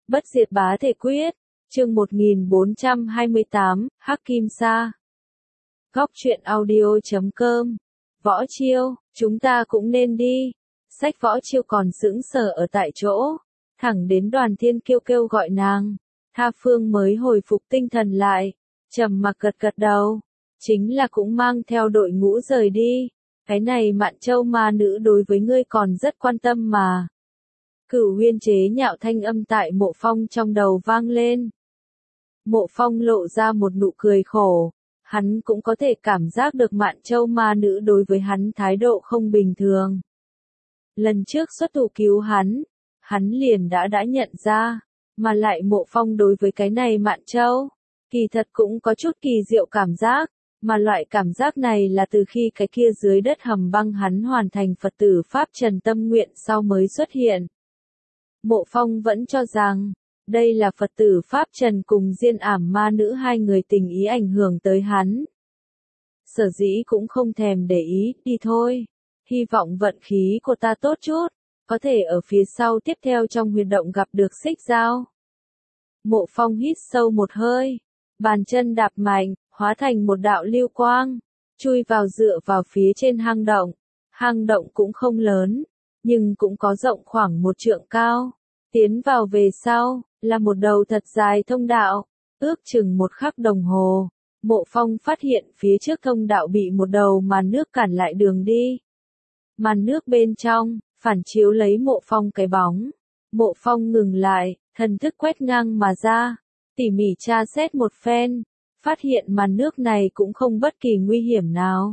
Bất diệt bá thể quyết, chương 1428, Hắc Kim Sa. Góc truyện audio.com. Võ Chiêu, chúng ta cũng nên đi. Sách Võ Chiêu còn sững sờ ở tại chỗ, thẳng đến Đoàn Thiên Kiêu kêu gọi nàng, Tha Phương mới hồi phục tinh thần lại, trầm mặc gật gật đầu, chính là cũng mang theo đội ngũ rời đi. Cái này Mạn Châu ma nữ đối với ngươi còn rất quan tâm mà. Cửu Huyên chế nhạo thanh âm tại Mộ Phong trong đầu vang lên. Mộ Phong lộ ra một nụ cười khổ, hắn cũng có thể cảm giác được Mạn Châu ma nữ đối với hắn thái độ không bình thường. Lần trước xuất thủ cứu hắn liền đã nhận ra, mà lại Mộ Phong đối với cái này Mạn Châu, kỳ thật cũng có chút kỳ diệu cảm giác, mà loại cảm giác này là từ khi cái kia dưới đất hầm băng hắn hoàn thành Phật tử Pháp Trần tâm nguyện sau mới xuất hiện. Mộ Phong vẫn cho rằng, đây là Phật tử Pháp Trần cùng Diên Ảm ma nữ hai người tình ý ảnh hưởng tới hắn. Sở dĩ cũng không thèm để ý, đi thôi. Hy vọng vận khí của ta tốt chút, có thể ở phía sau tiếp theo trong huyệt động gặp được Xích Dao. Mộ Phong hít sâu một hơi, bàn chân đạp mạnh, hóa thành một đạo lưu quang, chui vào dựa vào phía trên hang động. Hang động cũng không lớn, nhưng cũng có rộng khoảng 1 trượng cao. Tiến vào về sau, là một đầu thật dài thông đạo, ước chừng 1 khắc đồng hồ. Mộ Phong phát hiện phía trước thông đạo bị một đầu màn nước cản lại đường đi. Màn nước bên trong, phản chiếu lấy Mộ Phong cái bóng. Mộ Phong ngừng lại, thần thức quét ngang mà ra, tỉ mỉ tra xét một phen, phát hiện màn nước này cũng không bất kỳ nguy hiểm nào.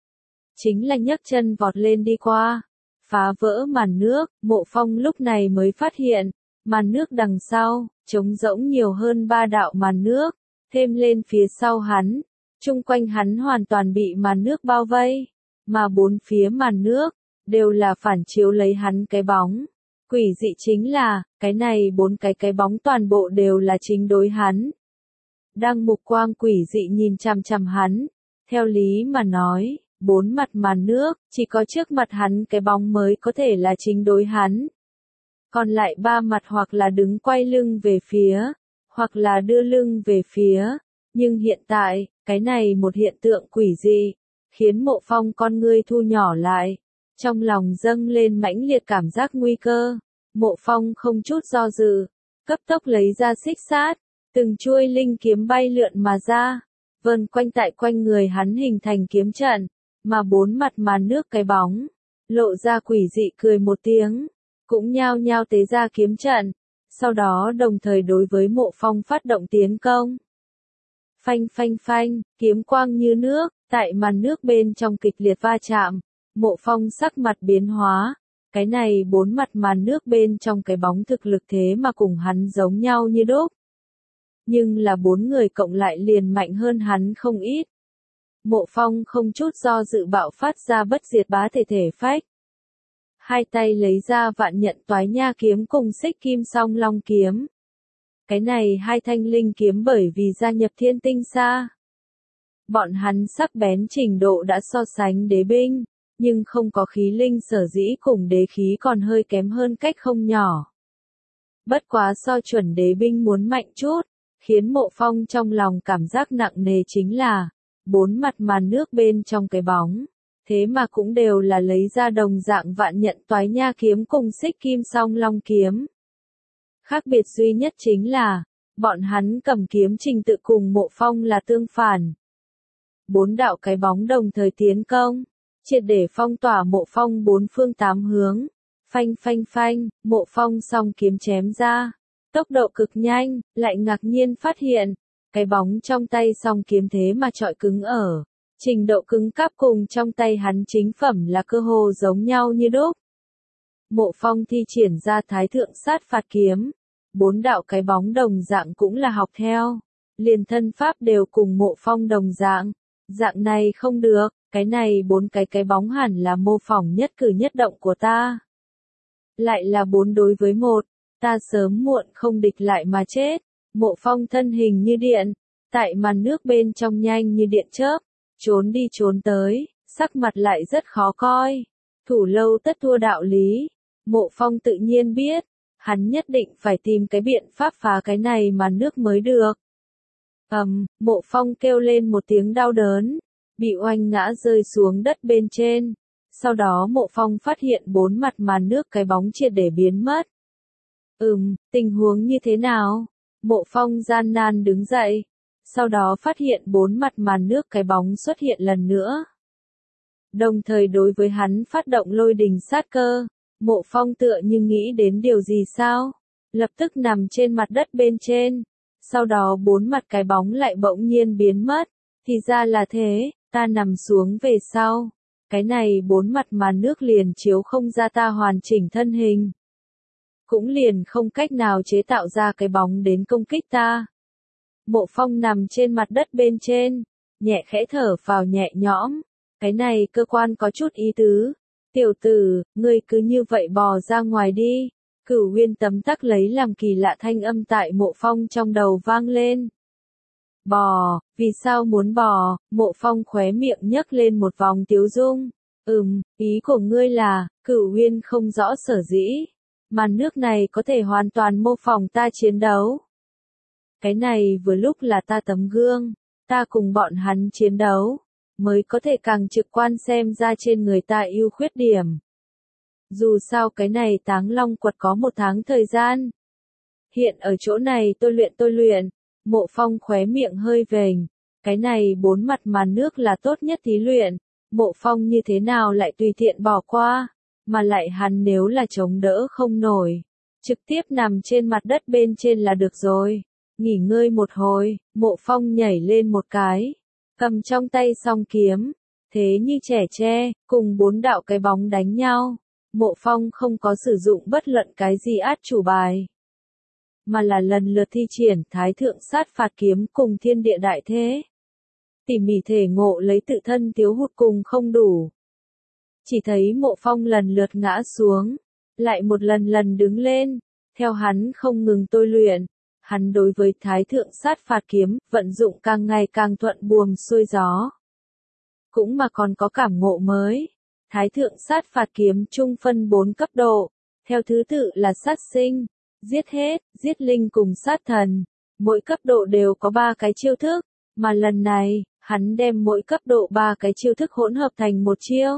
Chính là nhấc chân vọt lên đi qua, phá vỡ màn nước. Mộ Phong lúc này mới phát hiện, màn nước đằng sau, trống rỗng nhiều hơn 3 đạo màn nước, thêm lên phía sau hắn, chung quanh hắn hoàn toàn bị màn nước bao vây, mà 4 phía màn nước, đều là phản chiếu lấy hắn cái bóng. Quỷ dị chính là, cái này 4 cái bóng toàn bộ đều là chính đối hắn. Đang mục quang quỷ dị nhìn chằm chằm hắn, theo lý mà nói, 4 mặt màn nước, chỉ có trước mặt hắn cái bóng mới có thể là chính đối hắn. Còn lại 3 mặt hoặc là đứng quay lưng về phía, hoặc là đưa lưng về phía. Nhưng hiện tại, cái này một hiện tượng quỷ dị, khiến Mộ Phong con ngươi thu nhỏ lại. Trong lòng dâng lên mãnh liệt cảm giác nguy cơ. Mộ Phong không chút do dự, cấp tốc lấy ra xích sát, từng chuôi linh kiếm bay lượn mà ra, vờn quanh tại quanh người hắn hình thành kiếm trận, mà 4 mặt màn nước cái bóng, lộ ra quỷ dị cười một tiếng, cũng nhao nhao tế ra kiếm trận, sau đó đồng thời đối với Mộ Phong phát động tiến công. Phanh phanh phanh, kiếm quang như nước, tại màn nước bên trong kịch liệt va chạm, Mộ Phong sắc mặt biến hóa. Cái này 4 mặt màn nước bên trong cái bóng thực lực thế mà cùng hắn giống nhau như đúc. Nhưng là 4 người cộng lại liền mạnh hơn hắn không ít. Mộ Phong không chút do dự bạo phát ra bất diệt bá thể thể phách. Hai tay lấy ra vạn nhận toái nha kiếm cùng xích kim song long kiếm. Cái này 2 thanh linh kiếm bởi vì gia nhập Thiên Tinh Sa. Bọn hắn sắc bén trình độ đã so sánh đế binh, nhưng không có khí linh sở dĩ cùng đế khí còn hơi kém hơn cách không nhỏ. Bất quá so chuẩn đế binh muốn mạnh chút, khiến Mộ Phong trong lòng cảm giác nặng nề chính là, 4 mặt màn nước bên trong cái bóng, thế mà cũng đều là lấy ra đồng dạng vạn nhận toái nha kiếm cùng xích kim song long kiếm. Khác biệt duy nhất chính là, bọn hắn cầm kiếm trình tự cùng Mộ Phong là tương phản. 4 đạo cái bóng đồng thời tiến công, triệt để phong tỏa Mộ Phong 4 phương 8 hướng. Phanh phanh phanh, Mộ Phong song kiếm chém ra, tốc độ cực nhanh, lại ngạc nhiên phát hiện, cái bóng trong tay song kiếm thế mà trọi cứng ở, trình độ cứng cáp cùng trong tay hắn chính phẩm là cơ hồ giống nhau như đúc. Mộ Phong thi triển ra Thái Thượng Sát Phạt kiếm, 4 đạo cái bóng đồng dạng cũng là học theo, liền thân pháp đều cùng Mộ Phong đồng dạng. Dạng này không được, cái này 4 cái bóng hẳn là mô phỏng nhất cử nhất động của ta. Lại là 4 đối với 1, ta sớm muộn không địch lại mà chết. Mộ Phong thân hình như điện, tại màn nước bên trong nhanh như điện chớp, trốn đi trốn tới, sắc mặt lại rất khó coi. Thủ lâu tất thua đạo lý. Mộ Phong tự nhiên biết, Hắn nhất định phải tìm cái biện pháp phá cái này màn nước mới được. Mộ Phong kêu lên một tiếng đau đớn, bị oanh ngã rơi xuống đất bên trên. Sau đó Mộ Phong phát hiện bốn mặt màn nước cái bóng triệt để biến mất. Tình huống như thế nào? Mộ Phong gian nan đứng dậy. Sau đó phát hiện bốn mặt màn nước cái bóng xuất hiện lần nữa. Đồng thời đối với hắn phát động lôi đình sát cơ. Mộ Phong tựa như nghĩ đến điều gì sao? Lập tức nằm trên mặt đất bên trên. Sau đó bốn mặt cái bóng lại bỗng nhiên biến mất. Thì ra là thế, ta nằm xuống về sau. Cái này bốn mặt màn nước liền chiếu không ra ta hoàn chỉnh thân hình. Cũng liền không cách nào chế tạo ra cái bóng đến công kích ta. Mộ Phong nằm trên mặt đất bên trên, nhẹ khẽ thở vào nhẹ nhõm. Cái này cơ quan có chút ý tứ. Tiểu tử, ngươi cứ như vậy bò ra ngoài đi. Cửu Uyên tấm tắc lấy làm kỳ lạ thanh âm tại Mộ Phong trong đầu vang lên. Bò, vì sao muốn bò? Mộ Phong khóe miệng nhấc lên một vòng tiếu dung. Ý của ngươi là, Cửu Uyên không rõ sở dĩ. Màn nước này có thể hoàn toàn mô phỏng ta chiến đấu. Cái này vừa lúc là ta tấm gương, ta cùng bọn hắn chiến đấu, mới có thể càng trực quan xem ra trên người ta ưu khuyết điểm. Dù sao cái này Táng Long quật có 1 tháng thời gian. Hiện ở chỗ này tôi luyện, Mộ Phong khóe miệng hơi vểnh, cái này 4 mặt màn nước là tốt nhất thí luyện, Mộ Phong như thế nào lại tùy tiện bỏ qua, mà lại hắn nếu là chống đỡ không nổi, trực tiếp nằm trên mặt đất bên trên là được rồi. Nghỉ ngơi một hồi, Mộ Phong nhảy lên một cái, cầm trong tay song kiếm, thế như trẻ tre, cùng 4 đạo cái bóng đánh nhau. Mộ Phong không có sử dụng bất luận cái gì át chủ bài, mà là lần lượt thi triển Thái Thượng Sát Phạt Kiếm cùng Thiên Địa Đại Thế. Tỉ mỉ thể ngộ lấy tự thân thiếu hụt cùng không đủ. Chỉ thấy Mộ Phong lần lượt ngã xuống, lại một lần lần đứng lên, theo hắn không ngừng tôi luyện. Hắn đối với Thái Thượng Sát Phạt Kiếm, vận dụng càng ngày càng thuận buồm xuôi gió. Cũng mà còn có cảm ngộ mới. Thái Thượng Sát Phạt Kiếm chung phân 4 cấp độ, theo thứ tự là sát sinh, giết hết, giết linh cùng sát thần. Mỗi cấp độ đều có 3 cái chiêu thức, mà lần này, hắn đem mỗi cấp độ 3 cái chiêu thức hỗn hợp thành một chiêu.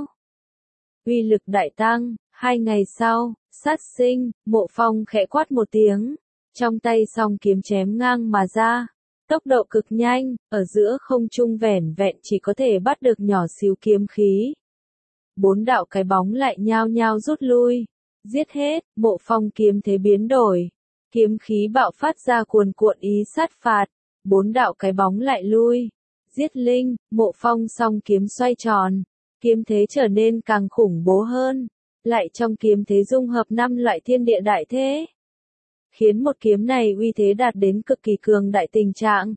Uy lực đại tăng. 2 ngày sau, sát sinh, Mộ Phong khẽ quát một tiếng. Trong tay song kiếm chém ngang mà ra, tốc độ cực nhanh, ở giữa không trung vẻn vẹn chỉ có thể bắt được nhỏ xíu kiếm khí. 4 đạo cái bóng lại nhao nhao rút lui, giết hết, Mộ Phong kiếm thế biến đổi, kiếm khí bạo phát ra cuồn cuộn ý sát phạt, 4 đạo cái bóng lại lui, giết linh, Mộ Phong song kiếm xoay tròn, kiếm thế trở nên càng khủng bố hơn, lại trong kiếm thế dung hợp 5 loại thiên địa đại thế. Khiến một kiếm này uy thế đạt đến cực kỳ cường đại tình trạng.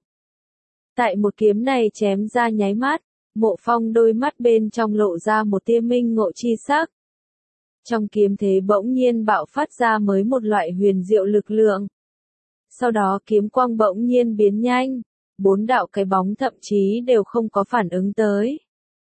Tại một kiếm này chém ra nháy mắt, Mộ Phong đôi mắt bên trong lộ ra một tia minh ngộ chi sắc. Trong kiếm thế bỗng nhiên bạo phát ra mới một loại huyền diệu lực lượng. Sau đó kiếm quang bỗng nhiên biến nhanh, 4 đạo cái bóng thậm chí đều không có phản ứng tới.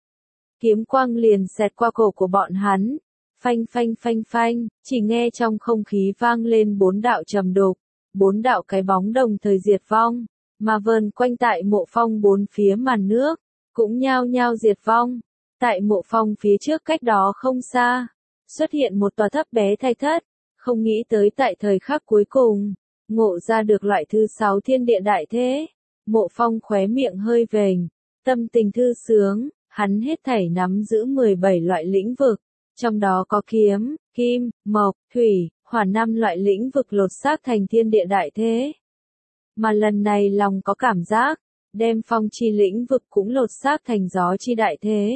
Kiếm quang liền xẹt qua cổ của bọn hắn. Phanh phanh phanh phanh, chỉ nghe trong không khí vang lên 4 đạo trầm đục, 4 đạo cái bóng đồng thời diệt vong, mà vờn quanh tại Mộ Phong 4 phía màn nước, cũng nhao nhao diệt vong. Tại Mộ Phong phía trước cách đó không xa, xuất hiện một tòa thấp bé thây thất, không nghĩ tới tại thời khắc cuối cùng, ngộ ra được loại thứ 6 thiên địa đại thế. Mộ Phong khóe miệng hơi vểnh, tâm tình thư sướng, hắn hết thảy nắm giữ 17 loại lĩnh vực. Trong đó có kiếm, kim, mộc, thủy, hỏa 5 loại lĩnh vực lột xác thành thiên địa đại thế. Mà lần này lòng có cảm giác, đem phong chi lĩnh vực cũng lột xác thành gió chi đại thế.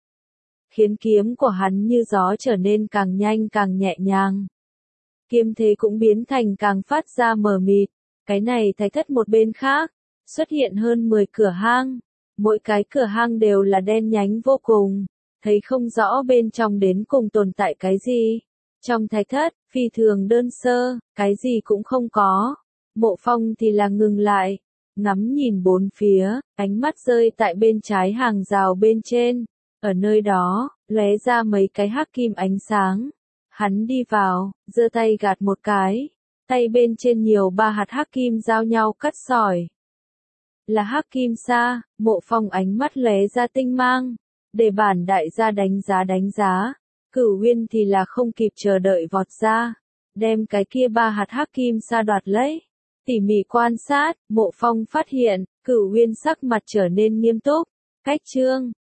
Khiến kiếm của hắn như gió trở nên càng nhanh càng nhẹ nhàng. Kiếm thế cũng biến thành càng phát ra mờ mịt. Cái này thạch thất một bên khác, xuất hiện hơn 10 cửa hang. Mỗi cái cửa hang đều là đen nhánh vô cùng. Thấy không rõ bên trong đến cùng tồn tại cái gì. Trong thạch thất, phi thường đơn sơ, cái gì cũng không có. Mộ Phong thì là ngừng lại, ngắm nhìn bốn phía, ánh mắt rơi tại bên trái hàng rào bên trên. Ở nơi đó, lóe ra mấy cái hắc kim ánh sáng. Hắn đi vào, giơ tay gạt một cái, Tay bên trên nhiều 3 hạt hắc kim giao nhau cắt sỏi. Là hắc kim sa, Mộ Phong ánh mắt lóe ra tinh mang. Để bản đại gia đánh giá. Cửu Uyên thì là không kịp chờ đợi vọt ra. Đem cái kia 3 hạt hắc kim sa đoạt lấy. Tỉ mỉ quan sát, Mộ Phong phát hiện, Cửu Uyên sắc mặt trở nên nghiêm túc. Cách chương